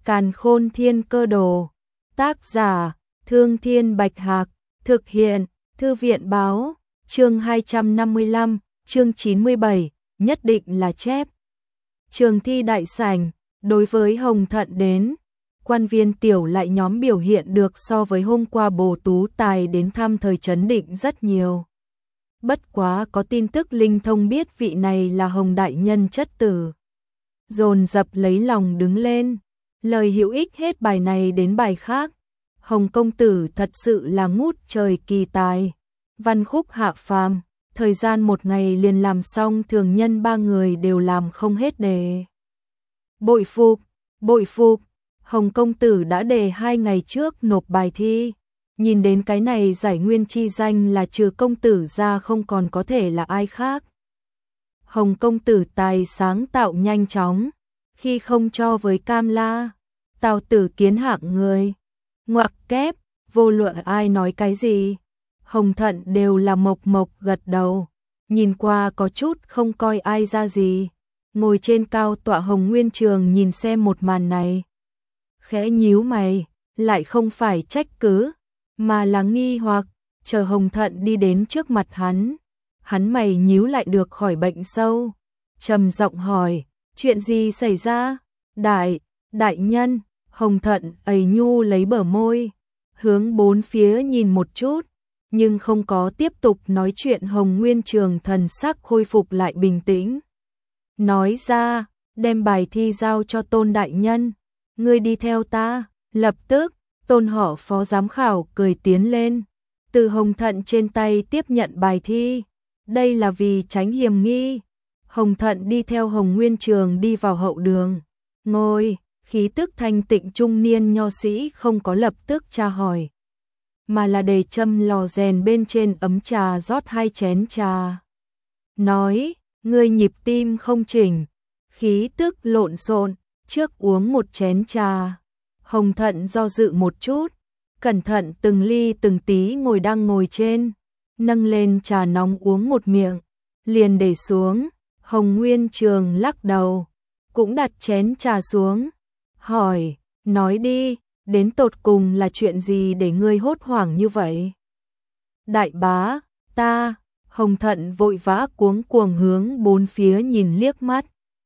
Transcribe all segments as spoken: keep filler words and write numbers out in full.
Càn Khôn Thiên Cơ Đồ. Tác giả: Thương Thiên Bạch Hạc. Thực hiện: Thư viện Báo. Chương hai trăm năm mươi lăm, chương chín mươi bảy, nhất định là chép. Trường thi đại sảnh, đối với Hồng Thận đến, quan viên tiểu lại nhóm biểu hiện được so với hôm qua Bồ Tú Tài đến thăm thời trấn định rất nhiều. Bất quá có tin tức linh thông biết vị này là Hồng đại nhân chất tử, dồn dập lấy lòng đứng lên, lời hữu ích hết bài này đến bài khác. Hồng công tử thật sự là ngút trời kỳ tài, văn khúc hạ phàm, thời gian một ngày liền làm xong thường nhân ba người đều làm không hết đề. Bội phục, bội phục, Hồng công tử đã đề hai ngày trước nộp bài thi, nhìn đến cái này giải nguyên chi danh là trừ công tử ra không còn có thể là ai khác. Hồng công tử tài sáng tạo nhanh chóng, khi không cho với Cam La, Tào Tử Kiến hạng người. Ngoặc kép, vô luận ai nói cái gì, Hồng Thận đều là mộc mộc gật đầu, nhìn qua có chút không coi ai ra gì. Ngồi trên cao tọa Hồng Nguyên Trường nhìn xem một màn này, khẽ nhíu mày, lại không phải trách cứ, mà là nghi hoặc, chờ Hồng Thận đi đến trước mặt hắn, hắn mày nhíu lại được khỏi bệnh sâu, trầm giọng hỏi, chuyện gì xảy ra? Đại, đại nhân. Hồng Thận ầy nhu lấy bờ môi, hướng bốn phía nhìn một chút, nhưng không có tiếp tục nói chuyện. Hồng Nguyên Trường thần sắc khôi phục lại bình tĩnh, nói ra, đem bài thi giao cho Tôn đại nhân, ngươi đi theo ta. Lập tức, Tôn họ phó giám khảo cười tiến lên, từ Hồng Thận trên tay tiếp nhận bài thi, đây là vì tránh hiểm nghi. Hồng Thận đi theo Hồng Nguyên Trường đi vào hậu đường, ngồi. Khí tức thanh tịnh trung niên nho sĩ không có lập tức tra hỏi, mà là để châm lò rèn bên trên ấm trà rót hai chén trà. Nói, ngươi nhịp tim không chỉnh, khí tức lộn xộn, trước uống một chén trà. Hồng Thận do dự một chút, cẩn thận từng ly từng tí ngồi đang ngồi trên, nâng lên trà nóng uống một miệng, liền để xuống. Hồng Nguyên Trường lắc đầu, cũng đặt chén trà xuống. Hỏi, nói đi, đến tột cùng là chuyện gì để ngươi hốt hoảng như vậy? Đại bá, ta. Hồng Thận vội vã cuống cuồng hướng bốn phía nhìn liếc mắt,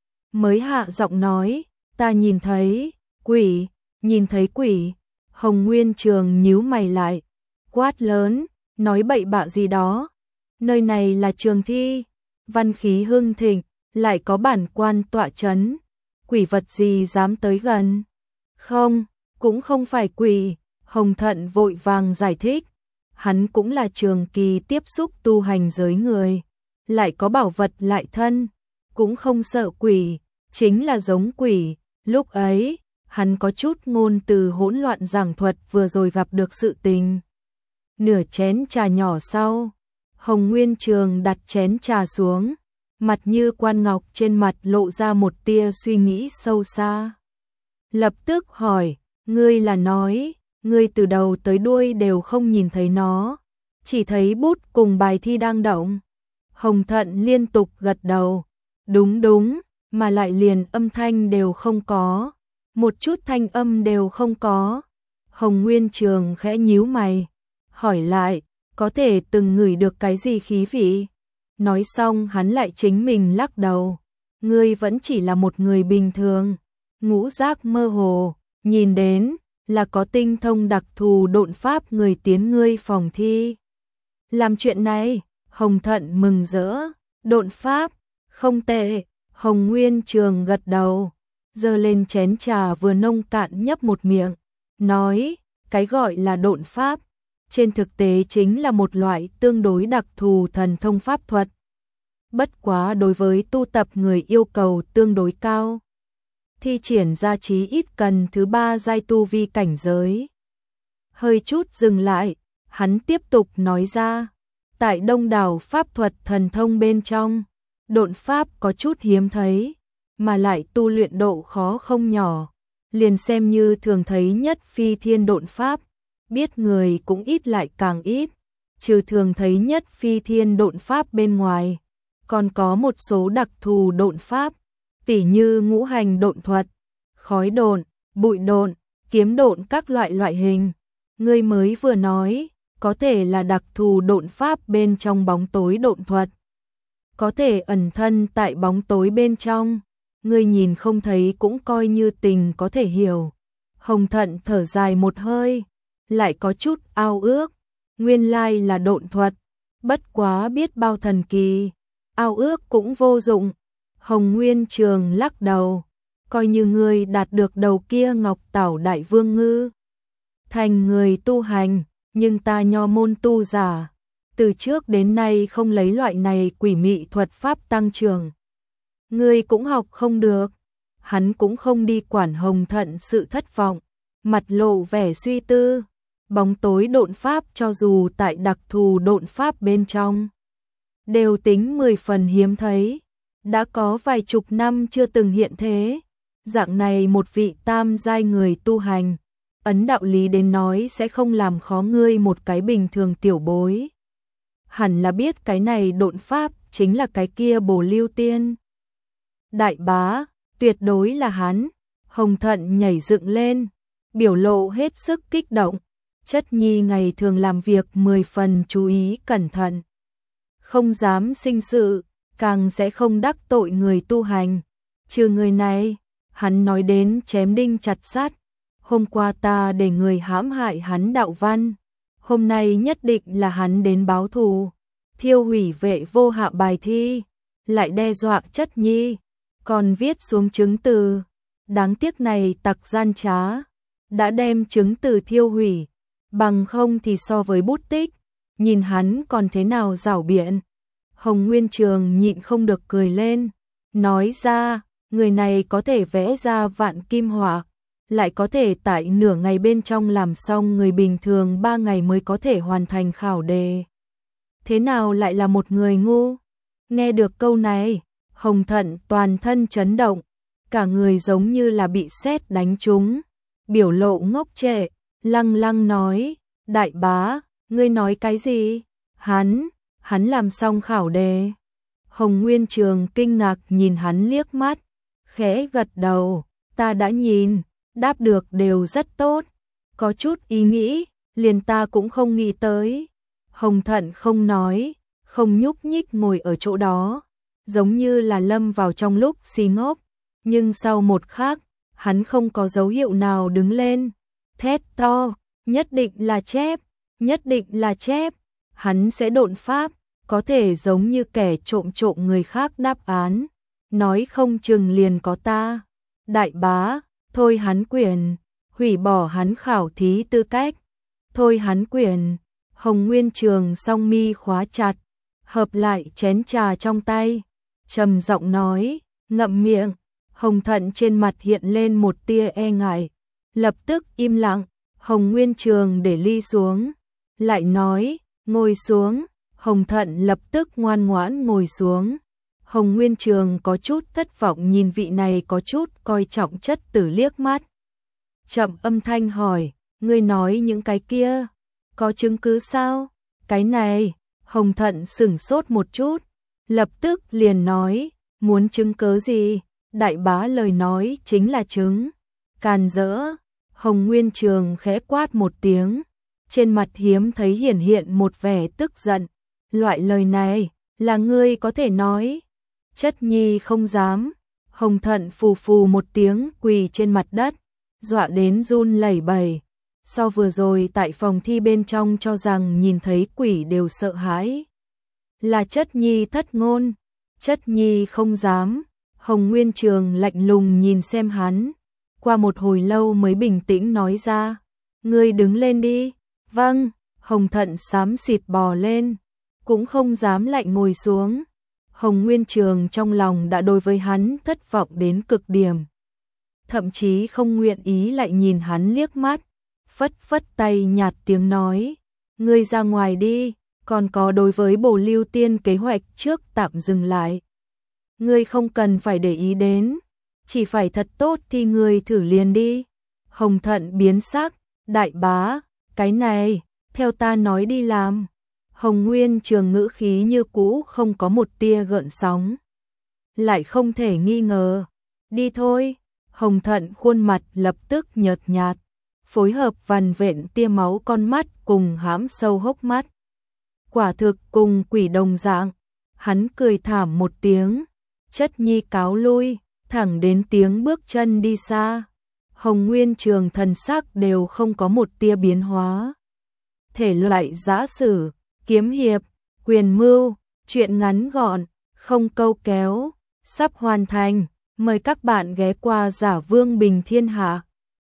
mới hạ giọng nói, ta nhìn thấy quỷ. Nhìn thấy quỷ? Hồng Nguyên Trường nhíu mày lại, quát lớn, nói bậy bạ gì đó, nơi này là trường thi, văn khí hưng thịnh, lại có bản quan tọa chấn, quỷ vật gì dám tới gần? Không, cũng không phải quỷ. Hồng Thận vội vàng giải thích, hắn cũng là trường kỳ tiếp xúc tu hành giới người, lại có bảo vật lại thân, cũng không sợ quỷ, chính là giống quỷ. Lúc ấy, hắn có chút ngôn từ hỗn loạn giảng thuật vừa rồi gặp được sự tình. Nửa chén trà nhỏ sau, Hồng Nguyên Trường đặt chén trà xuống, mặt như quan ngọc, trên mặt lộ ra một tia suy nghĩ sâu xa. Lập tức hỏi, ngươi là nói, ngươi từ đầu tới đuôi đều không nhìn thấy nó, chỉ thấy bút cùng bài thi đang động? Hồng Thận liên tục gật đầu, đúng đúng, mà lại liền âm thanh đều không có, một chút thanh âm đều không có. Hồng Nguyên Trường khẽ nhíu mày, hỏi lại, có thể từng ngửi được cái gì khí vị? Nói xong hắn lại chính mình lắc đầu, ngươi vẫn chỉ là một người bình thường, ngũ giác mơ hồ, nhìn đến là có tinh thông đặc thù độn pháp người tiến ngươi phòng thi. Làm chuyện này, Hồng Thận mừng rỡ, độn pháp, không tệ. Hồng Nguyên Trường gật đầu, giơ lên chén trà vừa nông cạn nhấp một miệng, nói, cái gọi là độn pháp, trên thực tế chính là một loại tương đối đặc thù thần thông pháp thuật. Bất quá đối với tu tập người yêu cầu tương đối cao, thi triển ra chí ít cần thứ ba giai tu vi cảnh giới. Hơi chút dừng lại, hắn tiếp tục nói ra, tại đông đảo pháp thuật thần thông bên trong, độn pháp có chút hiếm thấy, mà lại tu luyện độ khó không nhỏ, liền xem như thường thấy nhất phi thiên độn pháp, biết người cũng ít lại càng ít. Trừ thường thấy nhất phi thiên độn pháp bên ngoài, còn có một số đặc thù độn pháp, tỉ như ngũ hành độn thuật, khói độn, bụi độn, kiếm độn các loại loại hình. Ngươi mới vừa nói, có thể là đặc thù độn pháp bên trong bóng tối độn thuật. Có thể ẩn thân tại bóng tối bên trong, ngươi nhìn không thấy cũng coi như tình có thể hiểu. Hồng Thận thở dài một hơi, lại có chút ao ước, nguyên lai là độn thuật, bất quá biết bao thần kỳ, ao ước cũng vô dụng. Hồng Nguyên Trường lắc đầu, coi như ngươi đạt được đầu kia Ngọc Tảo Đại Vương Ngư, thành người tu hành, nhưng ta nho môn tu giả, từ trước đến nay không lấy loại này quỷ mị thuật pháp tăng trưởng. Ngươi cũng học không được. Hắn cũng không đi quản Hồng Thận sự thất vọng, mặt lộ vẻ suy tư. Bóng tối độn pháp cho dù tại đặc thù độn pháp bên trong, đều tính mười phần hiếm thấy, đã có vài chục năm chưa từng hiện thế. Dạng này một vị tam giai người tu hành, ấn đạo lý đến nói sẽ không làm khó ngươi một cái bình thường tiểu bối. Hẳn là biết cái này độn pháp chính là cái kia Bồ Lưu Tiên. Đại bá, tuyệt đối là hắn. Hồng Thận nhảy dựng lên, biểu lộ hết sức kích động. Chất nhi ngày thường làm việc mười phần chú ý cẩn thận, không dám sinh sự, càng sẽ không đắc tội người tu hành. Trừ người này, hắn nói đến chém đinh chặt sắt. Hôm qua ta để người hãm hại hắn đạo văn, hôm nay nhất định là hắn đến báo thù, thiêu hủy vệ vô hạ bài thi, lại đe dọa chất nhi, còn viết xuống chứng từ. Đáng tiếc này tặc gian trá, đã đem chứng từ thiêu hủy, bằng không thì so với bút tích, nhìn hắn còn thế nào giảo biện. Hồng Nguyên Trường nhịn không được cười lên, nói ra, người này có thể vẽ ra vạn kim họa, lại có thể tại nửa ngày bên trong làm xong người bình thường ba ngày mới có thể hoàn thành khảo đề. Thế nào lại là một người ngu? Nghe được câu này, Hồng Thận toàn thân chấn động, cả người giống như là bị sét đánh trúng, biểu lộ ngốc trệ, lăng lăng nói, đại bá, ngươi nói cái gì? Hắn, hắn làm xong khảo đề. Hồng Nguyên Trường kinh ngạc nhìn hắn liếc mắt, khẽ gật đầu, ta đã nhìn, đáp được đều rất tốt, có chút ý nghĩ, liền ta cũng không nghĩ tới. Hồng Thận không nói, không nhúc nhích ngồi ở chỗ đó, giống như là lâm vào trong lúc si ngốc, nhưng sau một khắc, hắn không có dấu hiệu nào đứng lên, thét to, nhất định là chép, nhất định là chép, hắn sẽ độn pháp, có thể giống như kẻ trộm trộm người khác đáp án, nói không chừng liền có ta. Đại bá, thôi hắn quyền, hủy bỏ hắn khảo thí tư cách, thôi hắn quyền. Hồng Nguyên Trường song mi khóa chặt, hợp lại chén trà trong tay, trầm giọng nói, ngậm miệng. Hồng Thận trên mặt hiện lên một tia e ngại, lập tức im lặng. Hồng Nguyên Trường để ly xuống, lại nói, ngồi xuống. Hồng Thận lập tức ngoan ngoãn ngồi xuống. Hồng Nguyên Trường có chút thất vọng nhìn vị này có chút coi trọng chất tử liếc mắt. Chậm âm thanh hỏi, ngươi nói những cái kia, có chứng cứ sao? Cái này, Hồng Thận sửng sốt một chút, lập tức liền nói, muốn chứng cứ gì? Đại bá lời nói chính là chứng. Càn rỡ. Hồng Nguyên Trường khẽ quát một tiếng, trên mặt hiếm thấy hiển hiện một vẻ tức giận. Loại lời này, là ngươi có thể nói. Chất nhi không dám. Hồng Thận phù phù một tiếng quỳ trên mặt đất, dọa đến run lẩy bẩy. So vừa rồi tại phòng thi bên trong cho rằng nhìn thấy quỷ đều sợ hãi. Là chất nhi thất ngôn. Chất nhi không dám. Hồng Nguyên Trường lạnh lùng nhìn xem hắn, qua một hồi lâu mới bình tĩnh nói ra, ngươi đứng lên đi. Vâng. Hồng Thận xám xịt bò lên, cũng không dám lại ngồi xuống. Hồng Nguyên Trường trong lòng đã đối với hắn thất vọng đến cực điểm, thậm chí không nguyện ý lại nhìn hắn liếc mắt, phất phất tay nhạt tiếng nói, ngươi ra ngoài đi, còn có đối với Bồ Lưu Tiên kế hoạch trước tạm dừng lại. Ngươi không cần phải để ý đến, chỉ phải thật tốt thì ngươi thử liền đi. Hồng Thận biến sắc, đại bá, cái này, theo ta nói đi làm. Hồng Nguyên Trường ngữ khí như cũ không có một tia gợn sóng, lại không thể nghi ngờ. Đi thôi. Hồng Thận khuôn mặt lập tức nhợt nhạt, phối hợp vằn vện tia máu con mắt cùng hãm sâu hốc mắt. Quả thực cùng quỷ đồng dạng, hắn cười thảm một tiếng, chất nhi cáo lui, thẳng đến tiếng bước chân đi xa. Hồng Nguyên Trường thần sắc đều không có một tia biến hóa. Thể loại giã sử, kiếm hiệp, quyền mưu, truyện ngắn gọn, không câu kéo, sắp hoàn thành. Mời các bạn ghé qua Giả Vương Bình Thiên Hạ.